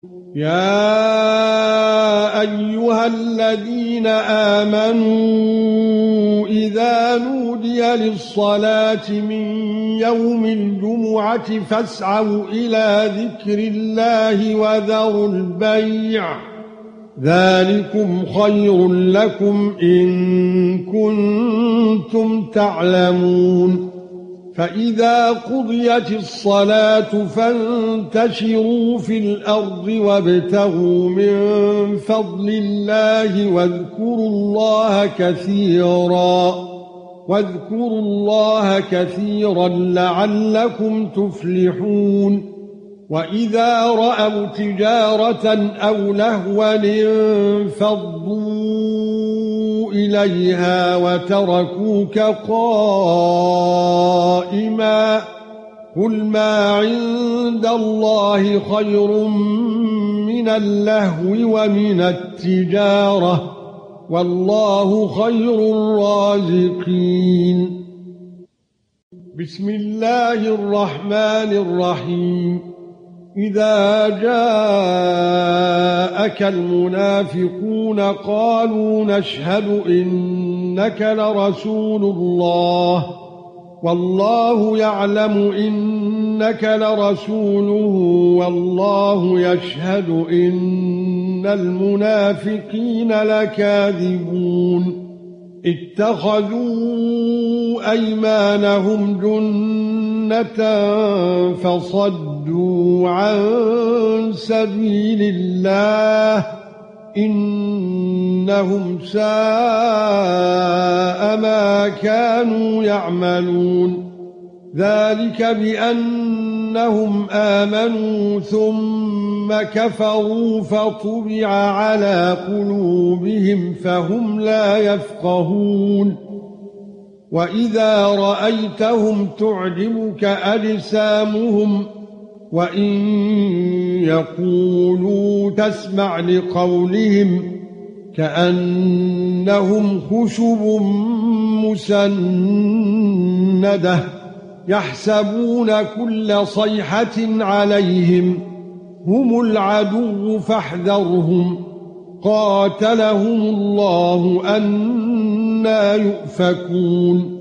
يا ايها الذين امنوا اذا نودي للصلاه من يوم الجمعه فاسعوا الى ذكر الله وذروا البيع ذلكم خير لكم ان كنتم تعلمون فإذا قضيت الصلاة فانتشروا في الأرض وابتغوا من فضل الله واذكروا الله كثيرا لعلكم تفلحون وإذا رأوا تجارة أو لهوا انفضوا إليها وتركوك قائما قل ما عند الله خير من اللهو ومن التجارة والله خير الرازقين. بسم الله الرحمن الرحيم. إذا جاءك المنافقون قالوا نشهد إنك لرسول الله والله يعلم إنك لرسوله والله يشهد إن المنافقين لكاذبون اتخذوا أيمانهم جنة فصدوا عن سبيل الله إنهم ساء ما كانوا يعملون ذلك بأنهم آمنوا ثم كفروا فطبع على قلوبهم فهم لا يفقهون وإذا رأيتهم تعجبك أجسامهم وإن يقولوا تسمع لقولهم كأنهم خشب مسندة يحسبون كل صيحة عليهم هم العدو فاحذرهم قاتلهم الله أنى يؤفكون.